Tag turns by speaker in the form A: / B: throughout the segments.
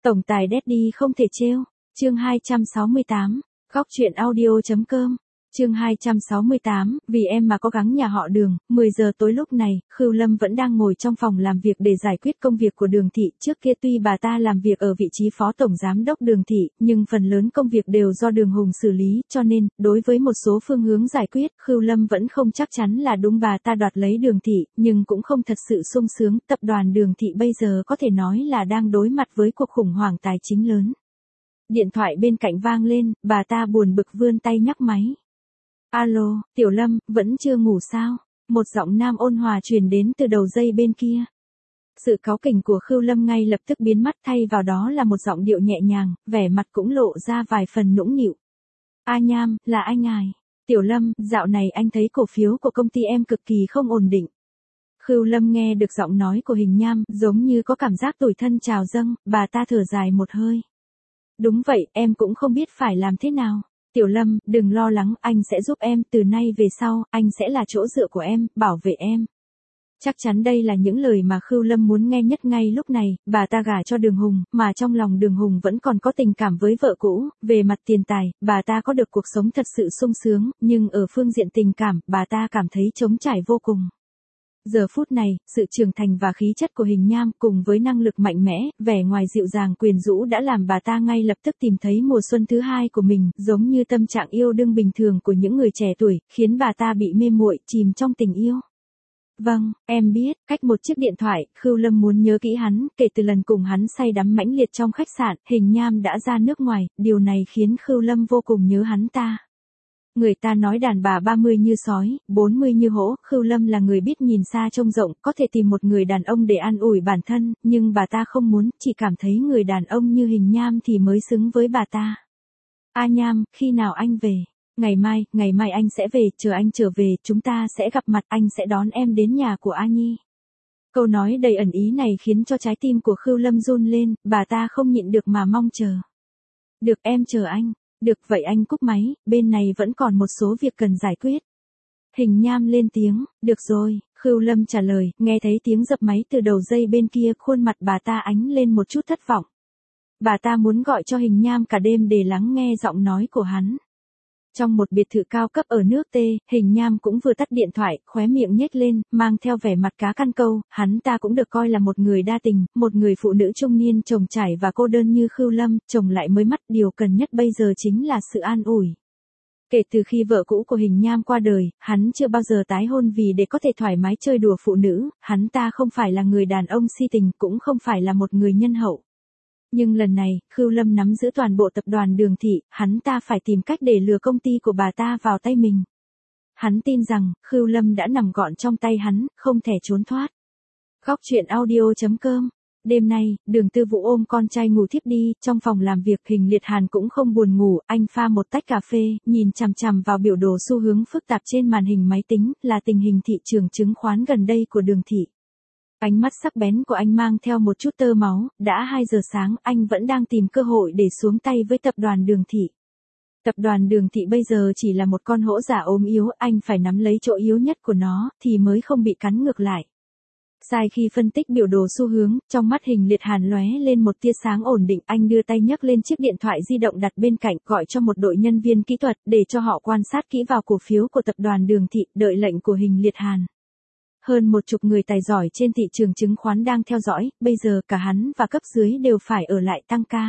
A: Tổng tài Daddy không thể trêu. Chương 268, góc truyện audio.com. Chương 268, vì em mà có gắng nhà họ Đường. 10 giờ tối lúc này, Khưu Lâm vẫn đang ngồi trong phòng làm việc để giải quyết công việc của Đường thị. Trước kia tuy bà ta làm việc ở vị trí phó tổng giám đốc Đường thị, nhưng phần lớn công việc đều do Đường Hùng xử lý, cho nên, đối với một số phương hướng giải quyết, Khưu Lâm vẫn không chắc chắn là đúng bà ta đoạt lấy Đường thị, nhưng cũng không thật sự sung sướng. Tập đoàn Đường thị bây giờ có thể nói là đang đối mặt với cuộc khủng hoảng tài chính lớn. Điện thoại bên cạnh vang lên, bà ta buồn bực vươn tay nhấc máy. Alo, Tiểu Lâm, vẫn chưa ngủ sao? Một giọng nam ôn hòa truyền đến từ đầu dây bên kia. Sự cáu kỉnh của Khưu Lâm ngay lập tức biến mất, thay vào đó là một giọng điệu nhẹ nhàng, vẻ mặt cũng lộ ra vài phần nũng nịu. A Nham, là anh ngài. Tiểu Lâm, dạo này anh thấy cổ phiếu của công ty em cực kỳ không ổn định. Khưu Lâm nghe được giọng nói của Hình Nham, giống như có cảm giác tủi thân trào dâng, bà ta thở dài một hơi. Đúng vậy, em cũng không biết phải làm thế nào. Tiểu Lâm, đừng lo lắng, anh sẽ giúp em, từ nay về sau, anh sẽ là chỗ dựa của em, bảo vệ em. Chắc chắn đây là những lời mà Khưu Lâm muốn nghe nhất ngay lúc này, bà ta gả cho Đường Hùng, mà trong lòng Đường Hùng vẫn còn có tình cảm với vợ cũ, về mặt tiền tài, bà ta có được cuộc sống thật sự sung sướng, nhưng ở phương diện tình cảm, bà ta cảm thấy trống trải vô cùng. Giờ phút này, sự trưởng thành và khí chất của Hình Nham cùng với năng lực mạnh mẽ, vẻ ngoài dịu dàng quyến rũ đã làm bà ta ngay lập tức tìm thấy mùa xuân thứ hai của mình, giống như tâm trạng yêu đương bình thường của những người trẻ tuổi, khiến bà ta bị mê muội, chìm trong tình yêu. Vâng, em biết, cách một chiếc điện thoại, Khưu Lâm muốn nhớ kỹ hắn, kể từ lần cùng hắn say đắm mãnh liệt trong khách sạn, Hình Nham đã ra nước ngoài, điều này khiến Khưu Lâm vô cùng nhớ hắn ta. Người ta nói đàn bà 30 như sói, 40 như hổ, Khưu Lâm là người biết nhìn xa trông rộng, có thể tìm một người đàn ông để an ủi bản thân, nhưng bà ta không muốn, chỉ cảm thấy người đàn ông như Hình Nham thì mới xứng với bà ta. A Nham, khi nào anh về? Ngày mai anh sẽ về, chờ anh trở về, chúng ta sẽ gặp mặt, anh sẽ đón em đến nhà của A Nhi. Câu nói đầy ẩn ý này khiến cho trái tim của Khưu Lâm run lên, bà ta không nhịn được mà mong chờ. Được, em chờ anh. Được, vậy anh cúp máy, bên này vẫn còn một số việc cần giải quyết. Hình Nham lên tiếng, được rồi, Khưu Lâm trả lời, nghe thấy tiếng dập máy từ đầu dây bên kia, khuôn mặt bà ta ánh lên một chút thất vọng. Bà ta muốn gọi cho Hình Nham cả đêm để lắng nghe giọng nói của hắn. Trong một biệt thự cao cấp ở nước T, Hình Nham cũng vừa tắt điện thoại, khóe miệng nhếch lên, mang theo vẻ mặt cá căn câu, hắn ta cũng được coi là một người đa tình, một người phụ nữ trung niên chồng trải và cô đơn như Khưu Lâm, chồng lại mới mắt, điều cần nhất bây giờ chính là sự an ủi. Kể từ khi vợ cũ của Hình Nham qua đời, hắn chưa bao giờ tái hôn vì để có thể thoải mái chơi đùa phụ nữ, hắn ta không phải là người đàn ông si tình, cũng không phải là một người nhân hậu. Nhưng lần này, Khưu Lâm nắm giữ toàn bộ tập đoàn Đường thị, hắn ta phải tìm cách để lừa công ty của bà ta vào tay mình. Hắn tin rằng, Khưu Lâm đã nằm gọn trong tay hắn, không thể trốn thoát. Góc truyện audio.com. Đêm nay, Đường Tư Vũ ôm con trai ngủ thiếp đi, trong phòng làm việc Hình Liệt Hàn cũng không buồn ngủ, anh pha một tách cà phê, nhìn chằm chằm vào biểu đồ xu hướng phức tạp trên màn hình máy tính, là tình hình thị trường chứng khoán gần đây của Đường thị. Ánh mắt sắc bén của anh mang theo một chút tơ máu, đã 2 giờ sáng, anh vẫn đang tìm cơ hội để xuống tay với tập đoàn Đường thị. Tập đoàn Đường thị bây giờ chỉ là một con hổ giả ốm yếu, anh phải nắm lấy chỗ yếu nhất của nó, thì mới không bị cắn ngược lại. Sai khi phân tích biểu đồ xu hướng, trong mắt Hình Liệt Hàn lóe lên một tia sáng ổn định, anh đưa tay nhấc lên chiếc điện thoại di động đặt bên cạnh, gọi cho một đội nhân viên kỹ thuật, để cho họ quan sát kỹ vào cổ phiếu của tập đoàn Đường thị, đợi lệnh của Hình Liệt Hàn. Hơn 10 người tài giỏi trên thị trường chứng khoán đang theo dõi, bây giờ cả hắn và cấp dưới đều phải ở lại tăng ca.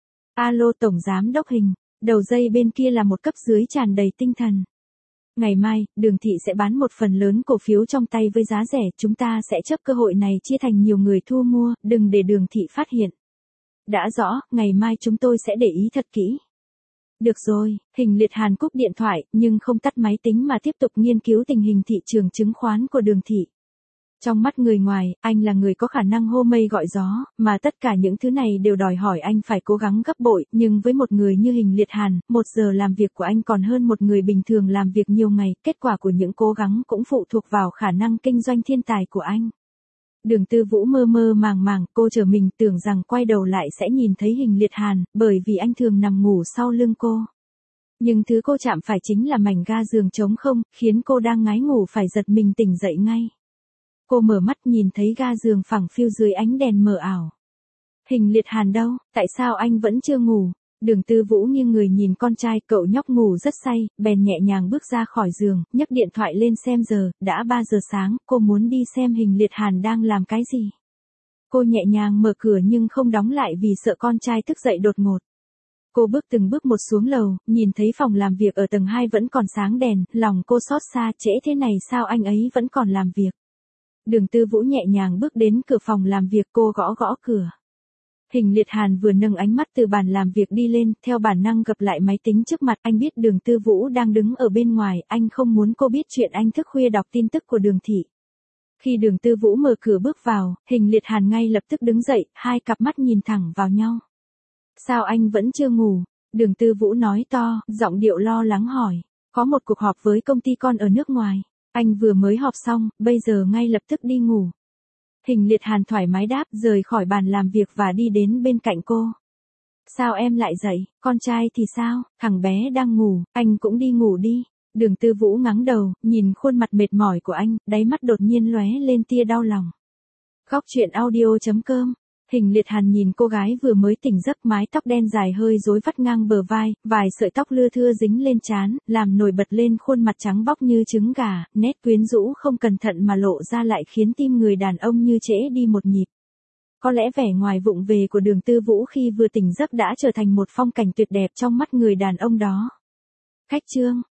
A: Alo Tổng Giám Đốc Hình, đầu dây bên kia là một cấp dưới tràn đầy tinh thần. Ngày mai, Đường thị sẽ bán một phần lớn cổ phiếu trong tay với giá rẻ, chúng ta sẽ chấp cơ hội này chia thành nhiều người thu mua, đừng để Đường thị phát hiện. Đã rõ, ngày mai chúng tôi sẽ để ý thật kỹ. Được rồi, Hình Liệt Hàn cúp điện thoại, nhưng không tắt máy tính mà tiếp tục nghiên cứu tình hình thị trường chứng khoán của Đường thị. Trong mắt người ngoài, anh là người có khả năng hô mây gọi gió, mà tất cả những thứ này đều đòi hỏi anh phải cố gắng gấp bội, nhưng với một người như Hình Liệt Hàn, 1 giờ làm việc của anh còn hơn một người bình thường làm việc nhiều ngày, kết quả của những cố gắng cũng phụ thuộc vào khả năng kinh doanh thiên tài của anh. Đường Tư Vũ mơ mơ màng màng, cô chờ mình tưởng rằng quay đầu lại sẽ nhìn thấy Hình Liệt Hàn, bởi vì anh thường nằm ngủ sau lưng cô. Nhưng thứ cô chạm phải chính là mảnh ga giường trống không, khiến cô đang ngái ngủ phải giật mình tỉnh dậy ngay. Cô mở mắt nhìn thấy ga giường phẳng phiu dưới ánh đèn mờ ảo. Hình Liệt Hàn đâu, tại sao anh vẫn chưa ngủ? Đường Tư Vũ nghiêng người nhìn con trai, cậu nhóc ngủ rất say, bèn nhẹ nhàng bước ra khỏi giường, nhấc điện thoại lên xem giờ, đã 3 giờ sáng, cô muốn đi xem Hình Liệt Hàn đang làm cái gì. Cô nhẹ nhàng mở cửa nhưng không đóng lại vì sợ con trai thức dậy đột ngột. Cô bước từng bước một xuống lầu, nhìn thấy phòng làm việc ở tầng 2 vẫn còn sáng đèn, lòng cô xót xa, trễ thế này sao anh ấy vẫn còn làm việc. Đường Tư Vũ nhẹ nhàng bước đến cửa phòng làm việc, cô gõ gõ cửa. Hình Liệt Hàn vừa nâng ánh mắt từ bàn làm việc đi lên, theo bản năng gập lại máy tính trước mặt, anh biết Đường Tư Vũ đang đứng ở bên ngoài, anh không muốn cô biết chuyện anh thức khuya đọc tin tức của Đường thị. Khi Đường Tư Vũ mở cửa bước vào, Hình Liệt Hàn ngay lập tức đứng dậy, hai cặp mắt nhìn thẳng vào nhau. Sao anh vẫn chưa ngủ? Đường Tư Vũ nói to, giọng điệu lo lắng hỏi. Có một cuộc họp với công ty con ở nước ngoài. Anh vừa mới họp xong, bây giờ ngay lập tức đi ngủ. Hình Liệt Hàn thoải mái đáp, rời khỏi bàn làm việc và đi đến bên cạnh cô. Sao em lại dậy, con trai thì sao, thằng bé đang ngủ, anh cũng đi ngủ đi. Đường Tư Vũ ngắng đầu, nhìn khuôn mặt mệt mỏi của anh, đáy mắt đột nhiên lóe lên tia đau lòng. Góc truyện audio.com. Hình Liệt Hàn nhìn cô gái vừa mới tỉnh giấc, mái tóc đen dài hơi rối vắt ngang bờ vai, vài sợi tóc lưa thưa dính lên trán, làm nổi bật lên khuôn mặt trắng bóc như trứng gà, nét quyến rũ không cẩn thận mà lộ ra lại khiến tim người đàn ông như trễ đi một nhịp. Có lẽ vẻ ngoài vụng về của Đường Tư Vũ khi vừa tỉnh giấc đã trở thành một phong cảnh tuyệt đẹp trong mắt người đàn ông đó. Khách trương.